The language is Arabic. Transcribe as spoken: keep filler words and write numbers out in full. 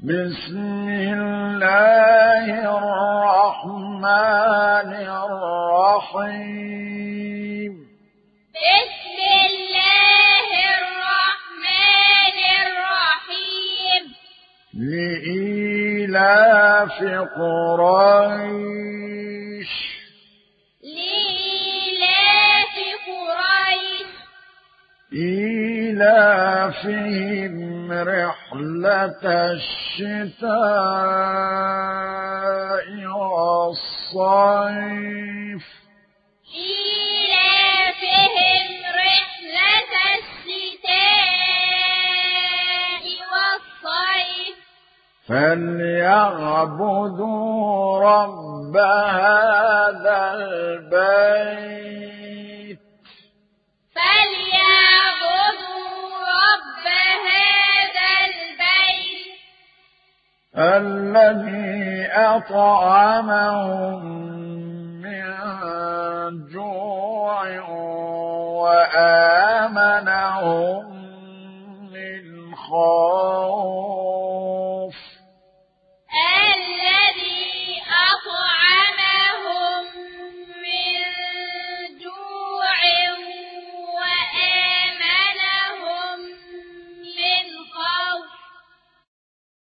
بسم الله الرحمن الرحيم بسم الله الرحمن الرحيم لإيلاف قريش لإيلاف قريش إيلافهم رحلة الشتاء والصيف إيلافهم رحلة الشتاء والصيف فليعبدوا رب هذا البيت فليعبدوا رب هذا البيت الذي أطعمهم من جوع وآمنهم